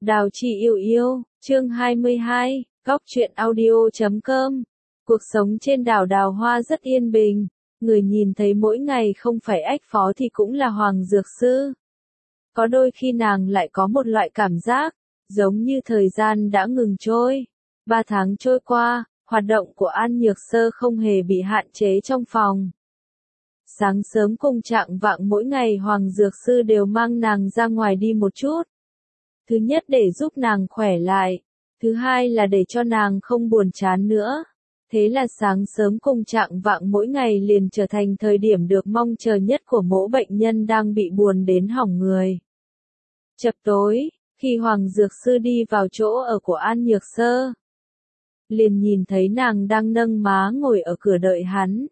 Đào Chi yêu yêu, chương 22, góc truyện audio.com. Cuộc sống trên đảo Đào Hoa rất yên bình, người nhìn thấy mỗi ngày không phải ách phó thì cũng là Hoàng Dược Sư. Có đôi khi nàng lại có một loại cảm giác, giống như thời gian đã ngừng trôi. 3 tháng trôi qua, hoạt động của An Nhược Sơ không hề bị hạn chế trong phòng. Sáng sớm cùng trạng vạng mỗi ngày Hoàng Dược Sư đều mang nàng ra ngoài đi một chút. Thứ nhất để giúp nàng khỏe lại, thứ hai là để cho nàng không buồn chán nữa. Thế là sáng sớm cùng trạng vạng mỗi ngày liền trở thành thời điểm được mong chờ nhất của mỗi bệnh nhân đang bị buồn đến hỏng người. Chập tối, khi Hoàng Dược Sư đi vào chỗ ở của An Nhược Sơ, liền nhìn thấy nàng đang nâng má ngồi ở cửa đợi hắn.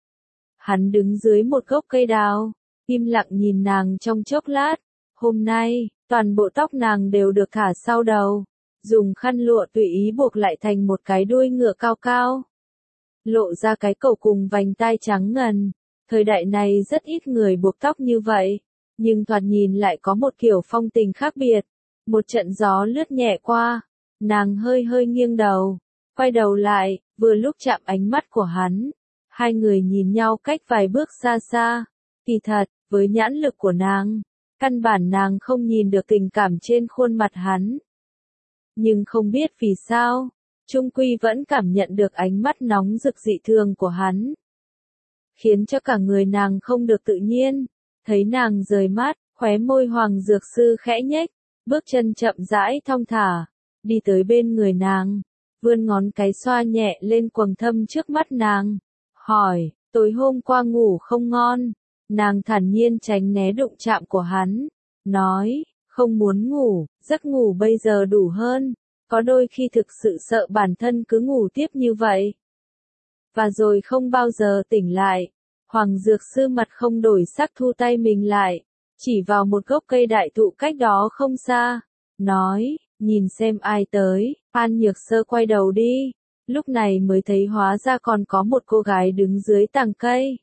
Hắn đứng dưới một gốc cây đào, im lặng nhìn nàng trong chốc lát. Hôm nay, toàn bộ tóc nàng đều được thả sau đầu, dùng khăn lụa tùy ý buộc lại thành một cái đuôi ngựa cao cao. Lộ ra cái cổ cùng vành tai trắng ngần. Thời đại này rất ít người buộc tóc như vậy, nhưng thoạt nhìn lại có một kiểu phong tình khác biệt. Một trận gió lướt nhẹ qua, nàng hơi hơi nghiêng đầu, quay đầu lại, vừa lúc chạm ánh mắt của hắn. Hai người nhìn nhau cách vài bước xa xa. Kỳ thật, với nhãn lực của nàng, căn bản nàng không nhìn được tình cảm trên khuôn mặt hắn. Nhưng không biết vì sao, chung quy vẫn cảm nhận được ánh mắt nóng rực dị thường của hắn. Khiến cho cả người nàng không được tự nhiên. Thấy nàng rời mắt, khóe môi Hoàng Dược Sư khẽ nhếch, bước chân chậm rãi thong thả, đi tới bên người nàng, vươn ngón cái xoa nhẹ lên quầng thâm trước mắt nàng, hỏi, tối hôm qua ngủ không ngon? Nàng thản nhiên tránh né đụng chạm của hắn, nói, không muốn ngủ, giấc ngủ bây giờ đủ hơn, có đôi khi thực sự sợ bản thân cứ ngủ tiếp như vậy. Và rồi không bao giờ tỉnh lại. Hoàng Dược Sư mặt không đổi sắc thu tay mình lại, chỉ vào một gốc cây đại thụ cách đó không xa, nói, nhìn xem ai tới. An Nhược Sơ quay đầu đi, lúc này mới thấy hóa ra còn có một cô gái đứng dưới tàng cây.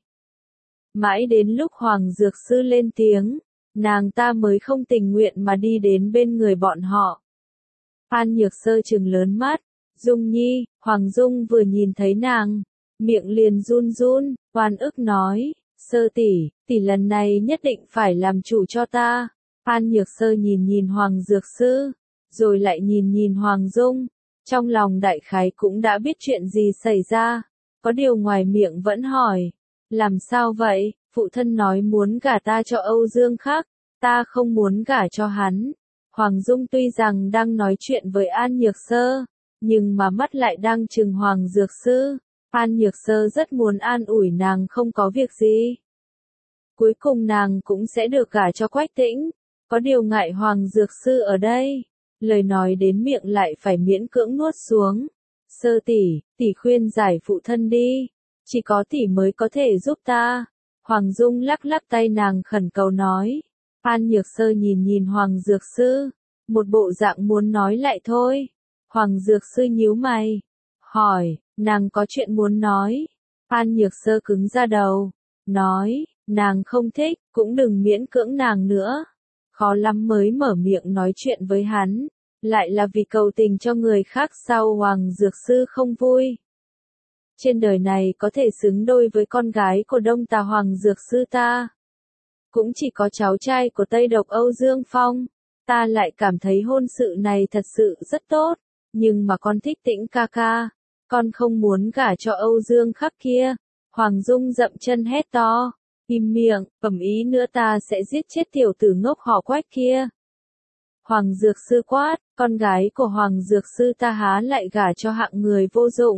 Mãi đến lúc Hoàng Dược Sư lên tiếng, nàng ta mới không tình nguyện mà đi đến bên người bọn họ. An Nhược Sơ trừng lớn mắt, Dung Nhi. Hoàng Dung vừa nhìn thấy nàng, miệng liền run run, oan ức nói, Sơ tỷ, tỷ lần này nhất định phải làm chủ cho ta. An Nhược Sơ nhìn nhìn Hoàng Dược Sư, rồi lại nhìn nhìn Hoàng Dung, trong lòng đại khái cũng đã biết chuyện gì xảy ra, có điều ngoài miệng vẫn hỏi, làm sao vậy? Phụ thân nói muốn gả ta cho Âu Dương Khắc, ta không muốn gả cho hắn. Hoàng Dung tuy rằng đang nói chuyện với An Nhược Sơ, nhưng mà mắt lại đang trừng Hoàng Dược Sư. An Nhược Sơ rất muốn an ủi nàng không có việc gì. Cuối cùng nàng cũng sẽ được gả cho Quách Tĩnh, có điều ngại Hoàng Dược Sư ở đây, lời nói đến miệng lại phải miễn cưỡng nuốt xuống. Sơ tỷ, tỷ khuyên giải phụ thân đi, chỉ có tỷ mới có thể giúp ta. Hoàng Dung lắc lắc tay nàng khẩn cầu nói. An Nhược Sơ nhìn nhìn Hoàng Dược Sư, một bộ dạng muốn nói lại thôi. Hoàng Dược Sư nhíu mày, hỏi, nàng có chuyện muốn nói. An Nhược Sơ cứng ra đầu, nói, nàng không thích, cũng đừng miễn cưỡng nàng nữa. Khó lắm mới mở miệng nói chuyện với hắn, lại là vì cầu tình cho người khác sao? Hoàng Dược Sư không vui. Trên đời này có thể xứng đôi với con gái của Đông Tà Hoàng Dược Sư ta, cũng chỉ có cháu trai của Tây Độc Âu Dương Phong. Ta lại cảm thấy hôn sự này thật sự rất tốt, nhưng mà con thích Tĩnh ca ca, con không muốn gả cho Âu Dương Khắc kia. Hoàng Dung dậm chân hét to, im miệng, bẩm ý nữa ta sẽ giết chết tiểu tử ngốc họ Quách kia. Hoàng Dược Sư quát, con gái của Hoàng Dược Sư ta há lại gả cho hạng người vô dụng.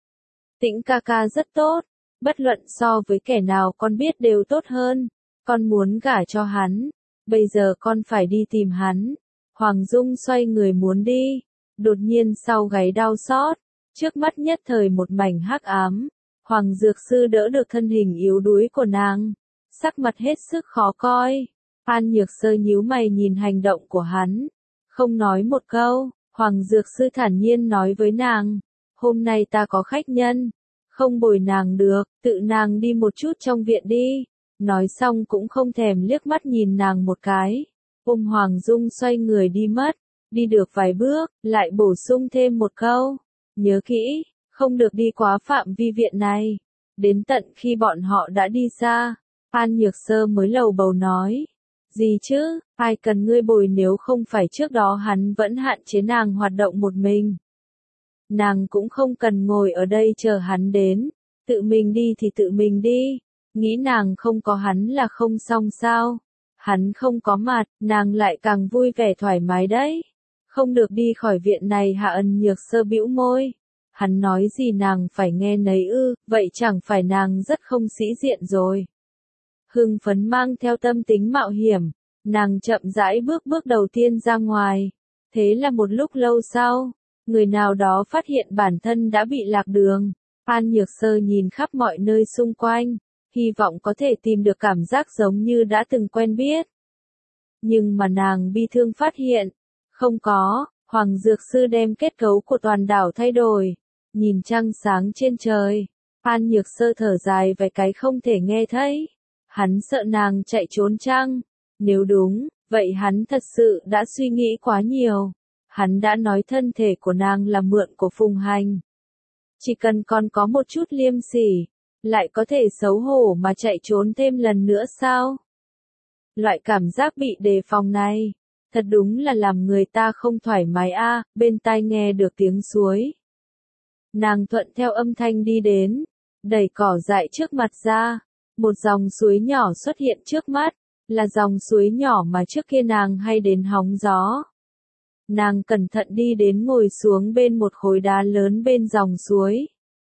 Tĩnh ca ca rất tốt, bất luận so với kẻ nào con biết đều tốt hơn, con muốn gả cho hắn, bây giờ con phải đi tìm hắn. Hoàng Dung xoay người muốn đi, đột nhiên sau gáy đau xót, trước mắt nhất thời một mảnh hắc ám. Hoàng Dược Sư đỡ được thân hình yếu đuối của nàng, sắc mặt hết sức khó coi. An Nhược Sơ nhíu mày nhìn hành động của hắn, không nói một câu. Hoàng Dược Sư thản nhiên nói với nàng, hôm nay ta có khách nhân, không bồi nàng được, tự nàng đi một chút trong viện đi. Nói xong cũng không thèm liếc mắt nhìn nàng một cái, ôm Hoàng Dung xoay người đi mất. Đi được vài bước, lại bổ sung thêm một câu. Nhớ kỹ, không được đi quá phạm vi viện này. Đến tận khi bọn họ đã đi xa, An Nhược Sơ mới lầu bầu nói. Gì chứ, ai cần ngươi bồi nếu không phải trước đó hắn vẫn hạn chế nàng hoạt động một mình. Nàng cũng không cần ngồi ở đây chờ hắn đến, tự mình đi thì tự mình đi, nghĩ nàng không có hắn là không xong sao. Hắn không có mặt, nàng lại càng vui vẻ thoải mái đấy. Không được đi khỏi viện này Hạ Ân Nhược Sơ bĩu môi. Hắn nói gì nàng phải nghe nấy ư, vậy chẳng phải nàng rất không sĩ diện rồi. Hưng phấn mang theo tâm tính mạo hiểm, nàng chậm rãi bước đầu tiên ra ngoài. Thế là một lúc lâu sau, người nào đó phát hiện bản thân đã bị lạc đường. An Nhược Sơ nhìn khắp mọi nơi xung quanh, hy vọng có thể tìm được cảm giác giống như đã từng quen biết. Nhưng mà nàng bi thương phát hiện, không có, Hoàng Dược Sư đem kết cấu của toàn đảo thay đổi. Nhìn trăng sáng trên trời, An Nhược Sơ thở dài về cái không thể nghe thấy. Hắn sợ nàng chạy trốn chăng? Nếu đúng, vậy hắn thật sự đã suy nghĩ quá nhiều. Hắn đã nói thân thể của nàng là mượn của Phùng Hành. Chỉ cần còn có một chút liêm sỉ, lại có thể xấu hổ mà chạy trốn thêm lần nữa sao? Loại cảm giác bị đề phòng này, thật đúng là làm người ta không thoải mái a. Bên tai nghe được tiếng suối. Nàng thuận theo âm thanh đi đến, đẩy cỏ dại trước mặt ra, một dòng suối nhỏ xuất hiện trước mắt, là dòng suối nhỏ mà trước kia nàng hay đến hóng gió. Nàng cẩn thận đi đến ngồi xuống bên một khối đá lớn bên dòng suối.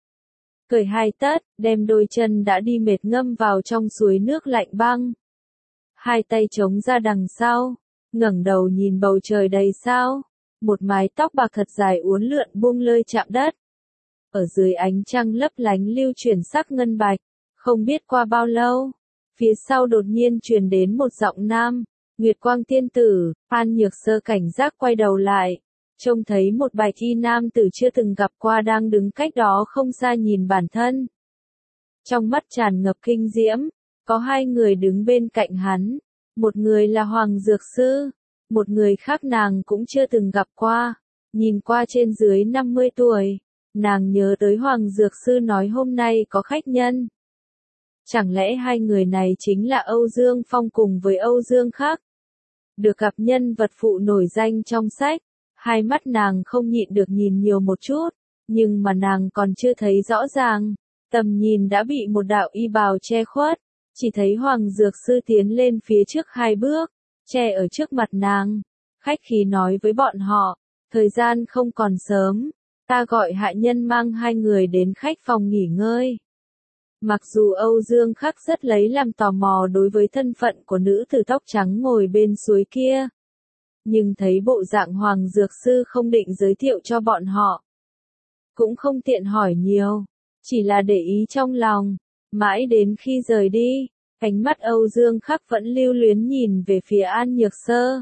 Cởi hai tất, đem đôi chân đã đi mệt ngâm vào trong suối nước lạnh băng. Hai tay chống ra đằng sau, ngẩng đầu nhìn bầu trời đầy sao, một mái tóc bạc thật dài uốn lượn buông lơi chạm đất. Ở dưới ánh trăng lấp lánh lưu chuyển sắc ngân bạch, không biết qua bao lâu, phía sau đột nhiên truyền đến một giọng nam, Nguyệt Quang tiên tử. An Nhược Sơ cảnh giác quay đầu lại, trông thấy một bạch y nam tử chưa từng gặp qua đang đứng cách đó không xa nhìn bản thân. Trong mắt tràn ngập kinh diễm, có hai người đứng bên cạnh hắn, một người là Hoàng Dược Sư, một người khác nàng cũng chưa từng gặp qua, nhìn qua trên dưới 50 tuổi. Nàng nhớ tới Hoàng Dược Sư nói hôm nay có khách nhân. Chẳng lẽ hai người này chính là Âu Dương Phong cùng với Âu Dương Khắc? Được gặp nhân vật phụ nổi danh trong sách, hai mắt nàng không nhịn được nhìn nhiều một chút, nhưng mà nàng còn chưa thấy rõ ràng, tầm nhìn đã bị một đạo y bào che khuất, chỉ thấy Hoàng Dược Sư tiến lên phía trước hai bước, che ở trước mặt nàng, khách khí nói với bọn họ, thời gian không còn sớm. Ta gọi hạ nhân mang hai người đến khách phòng nghỉ ngơi. Mặc dù Âu Dương Khắc rất lấy làm tò mò đối với thân phận của nữ tử tóc trắng ngồi bên suối kia, nhưng thấy bộ dạng Hoàng Dược Sư không định giới thiệu cho bọn họ, cũng không tiện hỏi nhiều, chỉ là để ý trong lòng. Mãi đến khi rời đi, ánh mắt Âu Dương Khắc vẫn lưu luyến nhìn về phía An Nhược Sơ.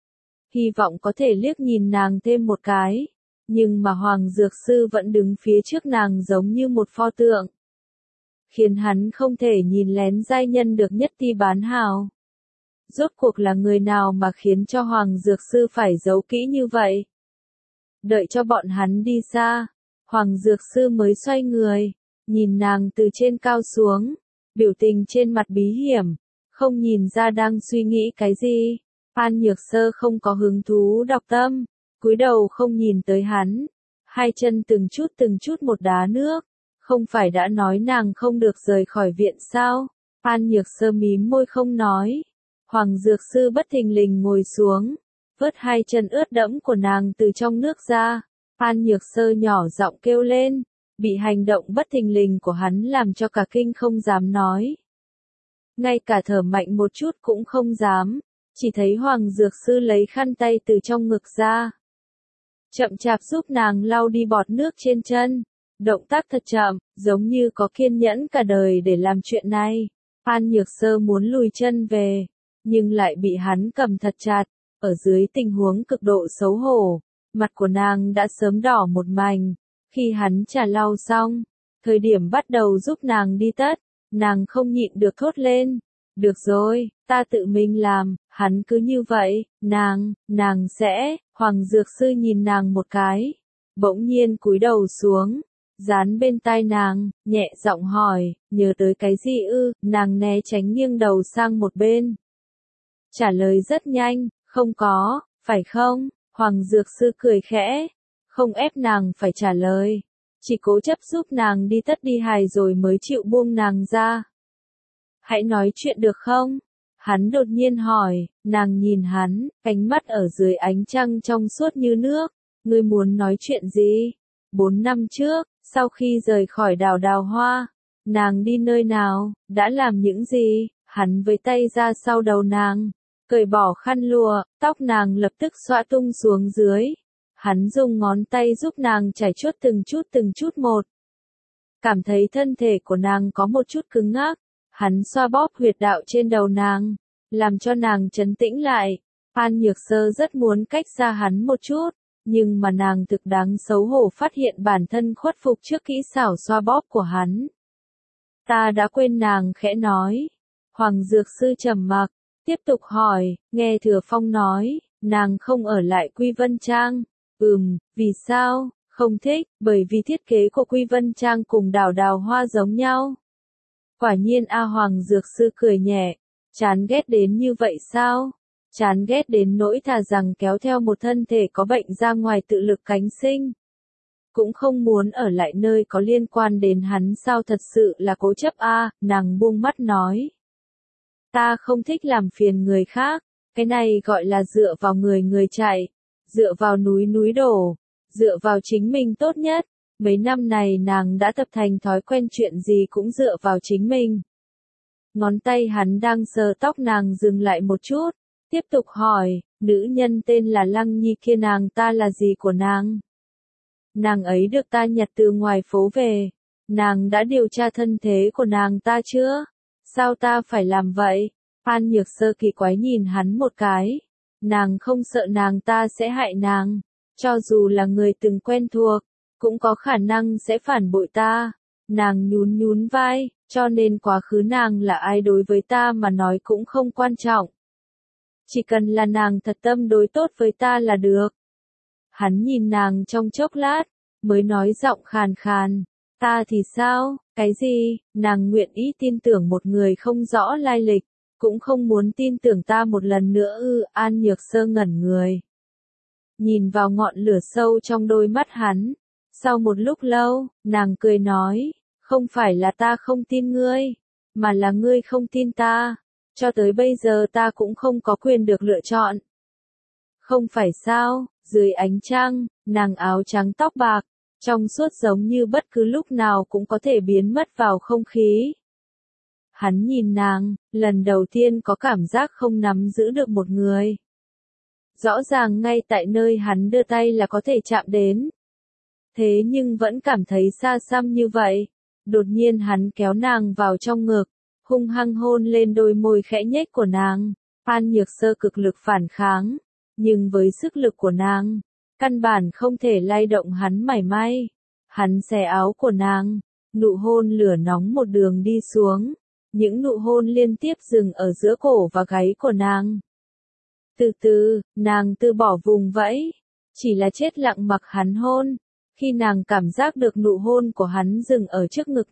Hy vọng có thể liếc nhìn nàng thêm một cái. Nhưng mà Hoàng Dược Sư vẫn đứng phía trước nàng giống như một pho tượng, khiến hắn không thể nhìn lén giai nhân được nhất ti bán hào. Rốt cuộc là người nào mà khiến cho Hoàng Dược Sư phải giấu kỹ như vậy? Đợi cho bọn hắn đi xa, Hoàng Dược Sư mới xoay người, nhìn nàng từ trên cao xuống, biểu tình trên mặt bí hiểm, không nhìn ra đang suy nghĩ cái gì. An Nhược Sơ không có hứng thú đọc tâm, cúi đầu không nhìn tới hắn, hai chân từng chút một đá nước, không phải đã nói nàng không được rời khỏi viện sao? An Nhược Sơ mím môi không nói. Hoàng Dược Sư bất thình lình ngồi xuống, vớt hai chân ướt đẫm của nàng từ trong nước ra. An Nhược Sơ nhỏ giọng kêu lên, bị hành động bất thình lình của hắn làm cho cả kinh không dám nói. Ngay cả thở mạnh một chút cũng không dám, chỉ thấy Hoàng Dược Sư lấy khăn tay từ trong ngực ra, chậm chạp giúp nàng lau đi bọt nước trên chân. Động tác thật chậm, giống như có kiên nhẫn cả đời để làm chuyện này. An Nhược Sơ muốn lùi chân về, nhưng lại bị hắn cầm thật chặt. Ở dưới tình huống cực độ xấu hổ, mặt của nàng đã sớm đỏ một mảnh. Khi hắn trà lau xong, thời điểm bắt đầu giúp nàng đi tất, nàng không nhịn được thốt lên. Được rồi, ta tự mình làm. Hắn cứ như vậy, nàng sẽ. Hoàng Dược Sư nhìn nàng một cái, bỗng nhiên cúi đầu xuống, dán bên tai nàng, nhẹ giọng hỏi, nhớ tới cái gì ư? Nàng né tránh nghiêng đầu sang một bên. Trả lời rất nhanh, không có, phải không? Hoàng Dược Sư cười khẽ, không ép nàng phải trả lời, chỉ cố chấp giúp nàng đi tất đi hài rồi mới chịu buông nàng ra. Hãy nói chuyện được không? Hắn đột nhiên hỏi, nàng nhìn hắn, ánh mắt ở dưới ánh trăng trong suốt như nước. Ngươi muốn nói chuyện gì? 4 năm trước, sau khi rời khỏi đảo Đào Hoa, nàng đi nơi nào, đã làm những gì? Hắn với tay ra sau đầu nàng, cởi bỏ khăn lụa, tóc nàng lập tức xõa tung xuống dưới. Hắn dùng ngón tay giúp nàng chải chuốt từng chút một. Cảm thấy thân thể của nàng có một chút cứng ngắc. Hắn xoa bóp huyệt đạo trên đầu nàng, làm cho nàng trấn tĩnh lại. An Nhược Sơ rất muốn cách xa hắn một chút, nhưng mà nàng thực đáng xấu hổ phát hiện bản thân khuất phục trước kỹ xảo xoa bóp của hắn. Ta đã quên, nàng khẽ nói. Hoàng Dược Sư trầm mặc, tiếp tục hỏi, nghe Thừa Phong nói, nàng không ở lại Quy Vân Trang. Vì sao? Không thích, bởi vì thiết kế của Quy Vân Trang cùng đảo Đào Hoa giống nhau. Quả nhiên Hoàng Dược Sư cười nhẹ, chán ghét đến như vậy sao? Chán ghét đến nỗi thà rằng kéo theo một thân thể có bệnh ra ngoài tự lực cánh sinh. Cũng không muốn ở lại nơi có liên quan đến hắn sao, thật sự là cố chấp nàng buông mắt nói. Ta không thích làm phiền người khác, cái này gọi là dựa vào người chạy, dựa vào núi đổ, dựa vào chính mình tốt nhất. Mấy năm này nàng đã tập thành thói quen chuyện gì cũng dựa vào chính mình. Ngón tay hắn đang sờ tóc nàng dừng lại một chút, tiếp tục hỏi, nữ nhân tên là Lăng Nhi kia nàng ta là gì của nàng? Nàng ấy được ta nhặt từ ngoài phố về, nàng đã điều tra thân thế của nàng ta chưa? Sao ta phải làm vậy? An Nhược Sơ kỳ quái nhìn hắn một cái, nàng không sợ nàng ta sẽ hại nàng, cho dù là người từng quen thuộc, cũng có khả năng sẽ phản bội ta. Nàng nhún vai, cho nên quá khứ nàng là ai đối với ta mà nói cũng không quan trọng. Chỉ cần là nàng thật tâm đối tốt với ta là được. Hắn nhìn nàng trong chốc lát, mới nói giọng khàn khàn, ta thì sao, cái gì? Nàng nguyện ý tin tưởng một người không rõ lai lịch, cũng không muốn tin tưởng ta một lần nữa ư? An Nhược Sơ ngẩn người, nhìn vào ngọn lửa sâu trong đôi mắt hắn. Sau một lúc lâu, nàng cười nói, không phải là ta không tin ngươi, mà là ngươi không tin ta. Cho tới bây giờ ta cũng không có quyền được lựa chọn. Không phải sao? Dưới ánh trăng, nàng áo trắng tóc bạc, trong suốt giống như bất cứ lúc nào cũng có thể biến mất vào không khí. Hắn nhìn nàng, lần đầu tiên có cảm giác không nắm giữ được một người. Rõ ràng ngay tại nơi hắn đưa tay là có thể chạm đến. Thế nhưng vẫn cảm thấy xa xăm như vậy. Đột nhiên hắn kéo nàng vào trong ngực, hung hăng hôn lên đôi môi khẽ nhếch của nàng. An Nhược Sơ cực lực phản kháng, nhưng với sức lực của nàng, căn bản không thể lay động hắn mảy may. Hắn xé áo của nàng, nụ hôn lửa nóng một đường đi xuống, những nụ hôn liên tiếp dừng ở giữa cổ và gáy của nàng. Từ từ, nàng từ bỏ vùng vẫy, chỉ là chết lặng mặc hắn hôn. Khi nàng cảm giác được nụ hôn của hắn dừng ở trước ngực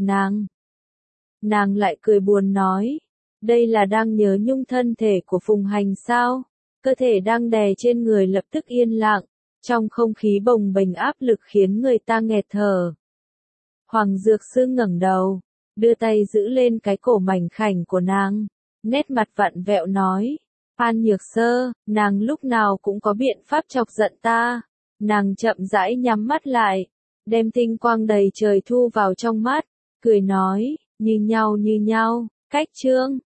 nàng lại cười buồn nói, đây là đang nhớ nhung thân thể của Phùng Hành sao? Cơ thể đang đè trên người lập tức yên lặng, trong không khí bồng bềnh áp lực khiến người ta nghẹt thở. Hoàng Dược Sư ngẩng đầu, đưa tay giữ lên cái cổ mảnh khảnh của nàng, nét mặt vặn vẹo nói, An Nhược Sơ, nàng lúc nào cũng có biện pháp chọc giận ta. Nàng chậm rãi nhắm mắt lại, đem tinh quang đầy trời thu vào trong mắt, cười nói, như nhau, cách chương.